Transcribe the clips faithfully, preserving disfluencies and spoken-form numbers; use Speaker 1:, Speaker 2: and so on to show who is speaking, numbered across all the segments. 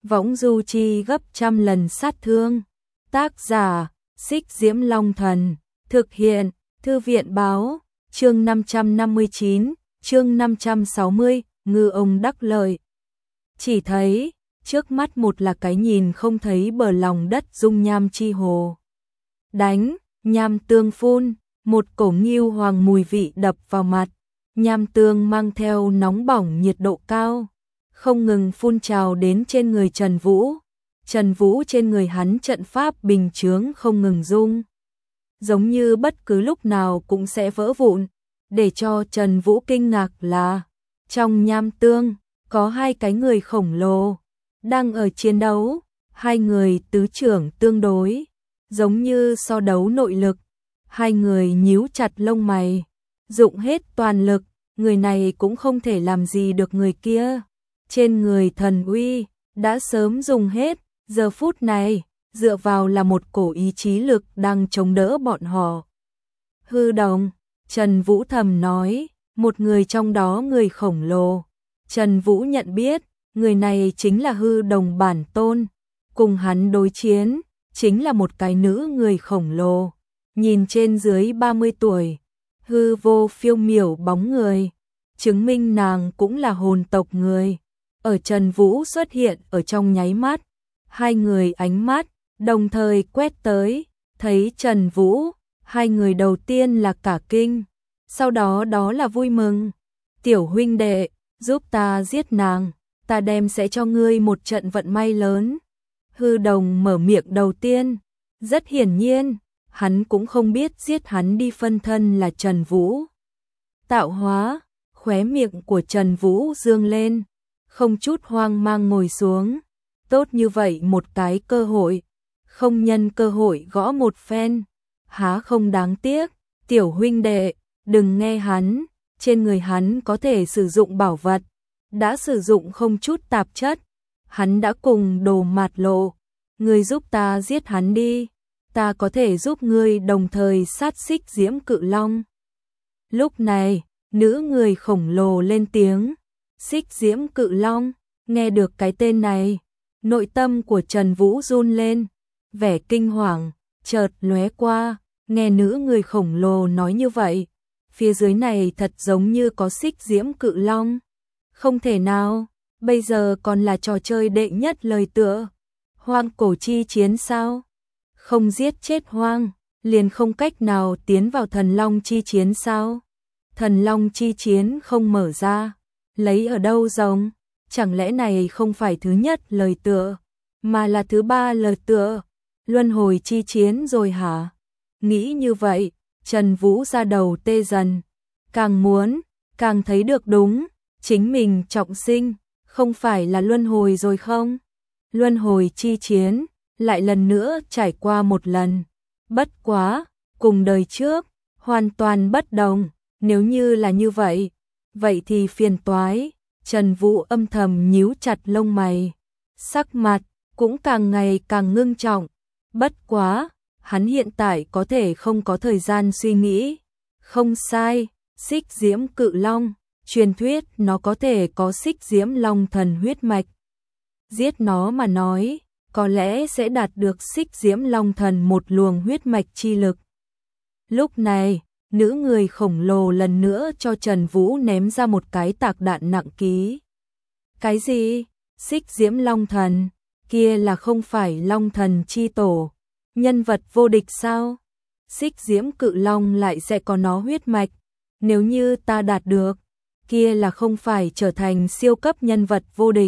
Speaker 1: võng du chi gấp trăm lần sát thương. Tác giả, Xích Diễm Long Thần, thực hiện, Thư viện báo, chương năm trăm năm mươi chín, chương năm trăm sáu mươi, ngư ông đắc lợi. Chỉ thấy, trước mắt một là cái nhìn không thấy bờ lòng đất dung nham chi hồ. Đánh, nham tương phun, một cổ ngưu hoàng mùi vị đập vào mặt, nham tương mang theo nóng bỏng nhiệt độ cao, không ngừng phun trào đến trên người Trần Vũ. Trần Vũ trên người hắn trận pháp bình chướng không ngừng rung, giống như bất cứ lúc nào cũng sẽ vỡ vụn. Để cho Trần Vũ kinh ngạc là, trong nham tương, có hai cái người khổng lồ, đang ở chiến đấu, hai người tứ trưởng tương đối, giống như so đấu nội lực. Hai người nhíu chặt lông mày, dụng hết toàn lực, người này cũng không thể làm gì được người kia. Trên người thần uy, đã sớm dùng hết, giờ phút này, dựa vào là một cổ ý chí lực đang chống đỡ bọn họ. Hư đồng, Trần Vũ thầm nói, một người trong đó người khổng lồ. Trần Vũ nhận biết, người này chính là hư đồng bản tôn, cùng hắn đối chiến, chính là một cái nữ người khổng lồ. Nhìn trên dưới ba mươi tuổi, hư vô phiêu miểu bóng người, chứng minh nàng cũng là hồn tộc người. Ở Trần Vũ xuất hiện ở trong nháy mắt, hai người ánh mắt đồng thời quét tới, thấy Trần Vũ, hai người đầu tiên là cả kinh, sau đó đó là vui mừng. Tiểu huynh đệ, giúp ta giết nàng, ta đem sẽ cho ngươi một trận vận may lớn. Hư đồng mở miệng đầu tiên, rất hiển nhiên, hắn cũng không biết giết hắn đi phân thân là Trần Vũ. Tạo hóa, khóe miệng của Trần Vũ dương lên, không chút hoang mang ngồi xuống. Tốt như vậy một cái cơ hội, không nhân cơ hội gõ một phen, há không đáng tiếc. Tiểu huynh đệ, đừng nghe hắn, trên người hắn có thể sử dụng bảo vật, đã sử dụng không chút tạp chất, hắn đã cùng Đồ Mạt Lộ, ngươi giúp ta giết hắn đi, ta có thể giúp ngươi đồng thời sát Xích Diễm Cự Long. Lúc này, nữ người khổng lồ lên tiếng, Xích Diễm Cự Long, nghe được cái tên này, nội tâm của Trần Vũ run lên, vẻ kinh hoàng chợt lóe qua, nghe nữ người khổng lồ nói như vậy, phía dưới này thật giống như có Xích Diễm Cự Long. Không thể nào, bây giờ còn là trò chơi đệ nhất lời tựa, hoang cổ chi chiến sao? Không giết chết hoang, liền không cách nào tiến vào thần long chi chiến sao? Thần long chi chiến không mở ra, lấy ở đâu rồng? Chẳng lẽ này không phải thứ nhất lời tựa, mà là thứ ba lời tựa, luân hồi chi chiến rồi hả? Nghĩ như vậy, Trần Vũ ra đầu tê dần, càng muốn, càng thấy được đúng, chính mình trọng sinh, không phải là luân hồi rồi không? Luân hồi chi chiến, lại lần nữa trải qua một lần, bất quá, cùng đời trước, hoàn toàn bất đồng, nếu như là như vậy, vậy thì phiền toái. Trần Vũ âm thầm nhíu chặt lông mày, sắc mặt cũng càng ngày càng ngưng trọng, bất quá, hắn hiện tại có thể không có thời gian suy nghĩ. Không sai, Xích Diễm Cự Long, truyền thuyết nó có thể có Xích Diễm Long Thần huyết mạch. Giết nó mà nói, có lẽ sẽ đạt được Xích Diễm Long Thần một luồng huyết mạch chi lực. Lúc này, nữ người khổng lồ lần nữa cho Trần Vũ ném ra một cái tạc đạn nặng ký. Cái gì? Xích Diễm Long Thần, kia là không phải Long Thần chi tổ, nhân vật vô địch sao? Xích Diễm Cự Long lại sẽ có nó huyết mạch, nếu như ta đạt được, kia là không phải trở thành siêu cấp nhân vật vô địch.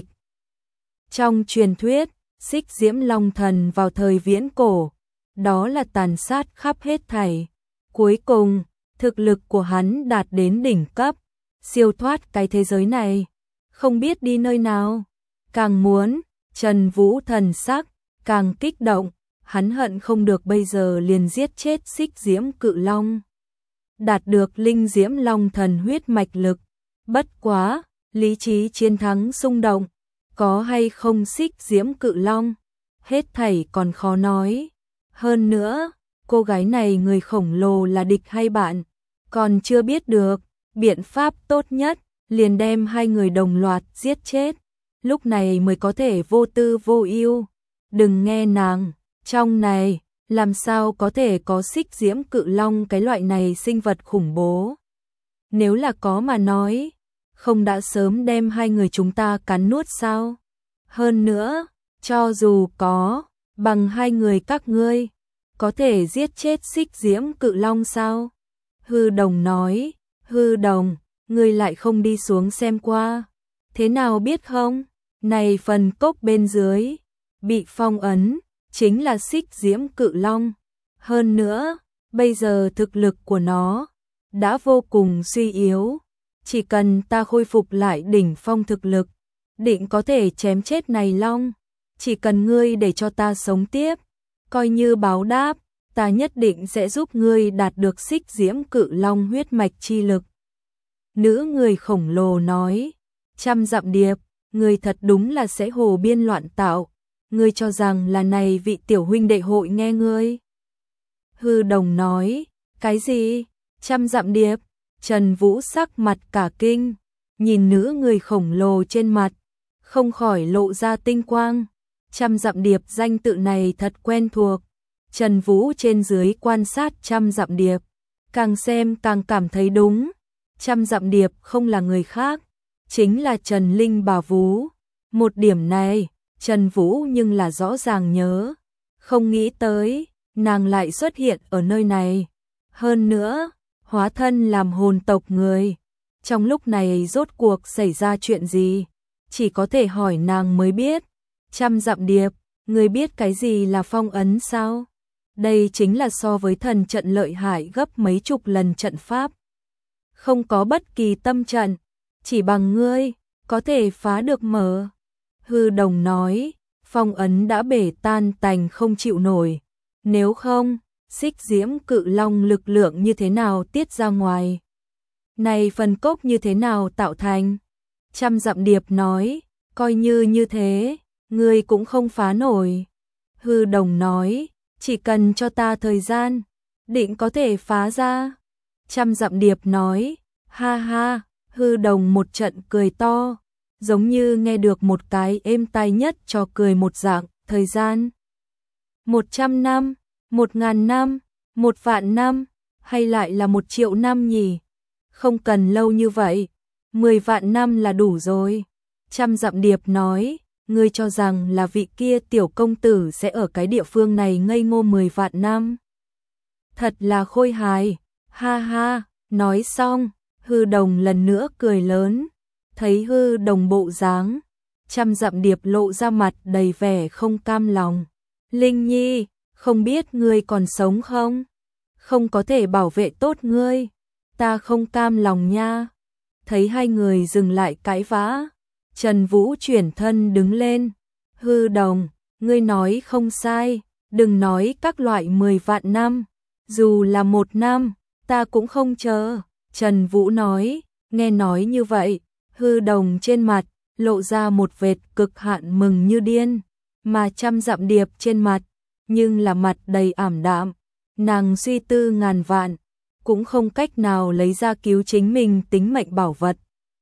Speaker 1: Trong truyền thuyết, Xích Diễm Long Thần vào thời viễn cổ, đó là tàn sát khắp hết thảy. Cuối cùng, thực lực của hắn đạt đến đỉnh cấp, siêu thoát cái thế giới này, không biết đi nơi nào. Càng muốn, Trần Vũ thần sắc càng kích động, hắn hận không được bây giờ liền giết chết Xích Diễm Cự Long, đạt được Linh Diễm Long Thần huyết mạch lực. Bất quá, lý trí chiến thắng xung động, có hay không Xích Diễm Cự Long, hết thảy còn khó nói. Hơn nữa, cô gái này người khổng lồ là địch hay bạn, còn chưa biết được, biện pháp tốt nhất, liền đem hai người đồng loạt giết chết. lúc này mới có thể vô tư vô ưu. Đừng nghe nàng, trong này, làm sao có thể có xích diễm cự long cái loại này sinh vật khủng bố. Nếu là có mà nói, không đã sớm đem hai người chúng ta cắn nuốt sao? Hơn nữa, cho dù có, bằng hai người các ngươi, có thể giết chết xích diễm cự long sao? Hư Đồng nói, Hư Đồng, ngươi lại không đi xuống xem qua. Thế nào biết không? Này phần cốc bên dưới, bị phong ấn, chính là xích diễm cự long. Hơn nữa, bây giờ thực lực của nó đã vô cùng suy yếu. Chỉ cần ta khôi phục lại đỉnh phong thực lực, định có thể chém chết này long. Chỉ cần ngươi để cho ta sống tiếp, coi như báo đáp, ta nhất định sẽ giúp ngươi đạt được xích diễm cự long huyết mạch chi lực. Nữ người khổng lồ nói, Trăm Dặm Điệp, ngươi thật đúng là sẽ hồ biên loạn tạo, ngươi cho rằng là này vị tiểu huynh đệ hội nghe ngươi. Hư Đồng nói, cái gì? Trăm Dặm Điệp? Trần Vũ sắc mặt cả kinh, nhìn nữ người khổng lồ trên mặt, không khỏi lộ ra tinh quang. Trăm Dặm Điệp danh tự này thật quen thuộc. Trần Vũ trên dưới quan sát Trăm Dặm Điệp, càng xem càng cảm thấy đúng. Trăm Dặm Điệp không là người khác, chính là Trần Linh Bà Vú. Một điểm này, Trần Vũ nhưng là rõ ràng nhớ, không nghĩ tới, nàng lại xuất hiện ở nơi này. Hơn nữa, hóa thân làm hồn tộc người. Trong lúc này rốt cuộc xảy ra chuyện gì? Chỉ có thể hỏi nàng mới biết. Trăm Dặm Điệp, người biết cái gì là phong ấn sao? Đây chính là so với thần trận lợi hại gấp mấy chục lần trận pháp. Không có bất kỳ tâm trận, chỉ bằng ngươi, có thể phá được mở. Hư Đồng nói, phong ấn đã bể tan tành không chịu nổi. Nếu không, xích diễm cự long lực lượng như thế nào tiết ra ngoài? Này phần cốc như thế nào tạo thành? Trăm Dặm Điệp nói, coi như như thế, ngươi cũng không phá nổi. Hư Đồng nói, chỉ cần cho ta thời gian, định có thể phá ra. Trăm Dặm Điệp nói, ha ha, Hư Đồng một trận cười to, giống như nghe được một cái êm tai nhất cho cười một dạng. Thời gian một trăm năm, một ngàn năm, một vạn năm, hay lại là một triệu năm nhỉ? Không cần lâu như vậy, mười vạn năm là đủ rồi. Trăm Dặm Điệp nói, ngươi cho rằng là vị kia tiểu công tử sẽ ở cái địa phương này ngây ngô mười vạn năm? Thật là khôi hài, ha ha. Nói xong, Hư Đồng lần nữa cười lớn. Thấy Hư Đồng bộ dáng, Trăm Dặm Điệp lộ ra mặt đầy vẻ không cam lòng. Linh Nhi, không biết ngươi còn sống không? Không có thể bảo vệ tốt ngươi, ta không cam lòng nha. Thấy hai người dừng lại cãi vã, Trần Vũ chuyển thân đứng lên. Hư Đồng, ngươi nói không sai, đừng nói các loại mười vạn năm, dù là một năm, ta cũng không chờ. Trần Vũ nói, nghe nói như vậy, Hư Đồng trên mặt lộ ra một vệt cực hạn mừng như điên, mà Trăm Dặm Điệp trên mặt nhưng là mặt đầy ảm đạm. Nàng suy tư ngàn vạn, cũng không cách nào lấy ra cứu chính mình tính mệnh bảo vật.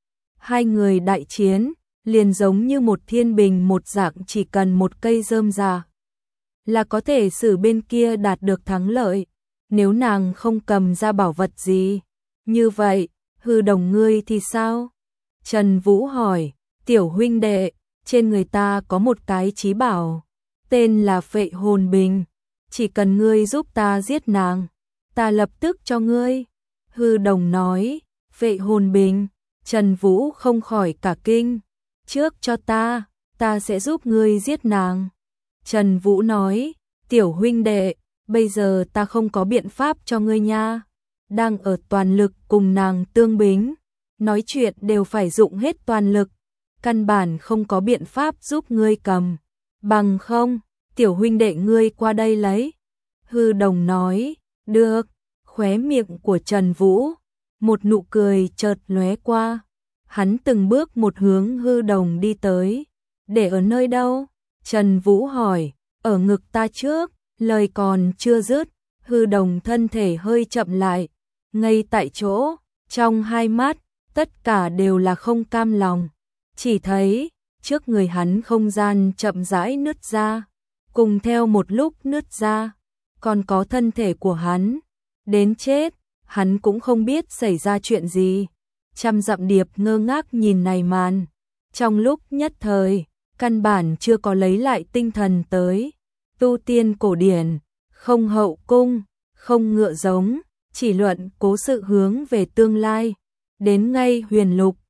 Speaker 1: Hai người đại chiến, liền giống như một thiên bình một dạng, chỉ cần một cây rơm rạ là có thể xử bên kia đạt được thắng lợi. Nếu nàng không cầm ra bảo vật gì, như vậy, Hư Đồng ngươi thì sao? Trần Vũ hỏi, tiểu huynh đệ, trên người ta có một cái chí bảo, tên là Phệ Hồn Bình. Chỉ cần ngươi giúp ta giết nàng, ta lập tức cho ngươi. Hư Đồng nói, Phệ Hồn Bình. Trần Vũ không khỏi cả kinh. Trước cho ta, ta sẽ giúp ngươi giết nàng. Trần Vũ nói, tiểu huynh đệ, bây giờ ta không có biện pháp cho ngươi nha. Đang ở toàn lực cùng nàng tương bính, nói chuyện đều phải dụng hết toàn lực, căn bản không có biện pháp giúp ngươi cầm. Bằng không, tiểu huynh đệ ngươi qua đây lấy. Hư Đồng nói, được. Khóe miệng của Trần Vũ, một nụ cười chợt lóe qua. Hắn từng bước một hướng Hư Đồng đi tới. Để ở nơi đâu? Trần Vũ hỏi, ở ngực ta trước. Lời còn chưa dứt, Hư Đồng thân thể hơi chậm lại, ngay tại chỗ, trong hai mắt, tất cả đều là không cam lòng. Chỉ thấy, trước người hắn không gian chậm rãi nứt ra, cùng theo một lúc nứt ra, còn có thân thể của hắn, đến chết, hắn cũng không biết xảy ra chuyện gì. Trăm Dặm Điệp ngơ ngác nhìn này màn, trong lúc nhất thời, căn bản chưa có lấy lại tinh thần tới. Tu tiên cổ điển, không hậu cung, không ngựa giống, chỉ luận cố sự hướng về tương lai, đến ngay huyền lục,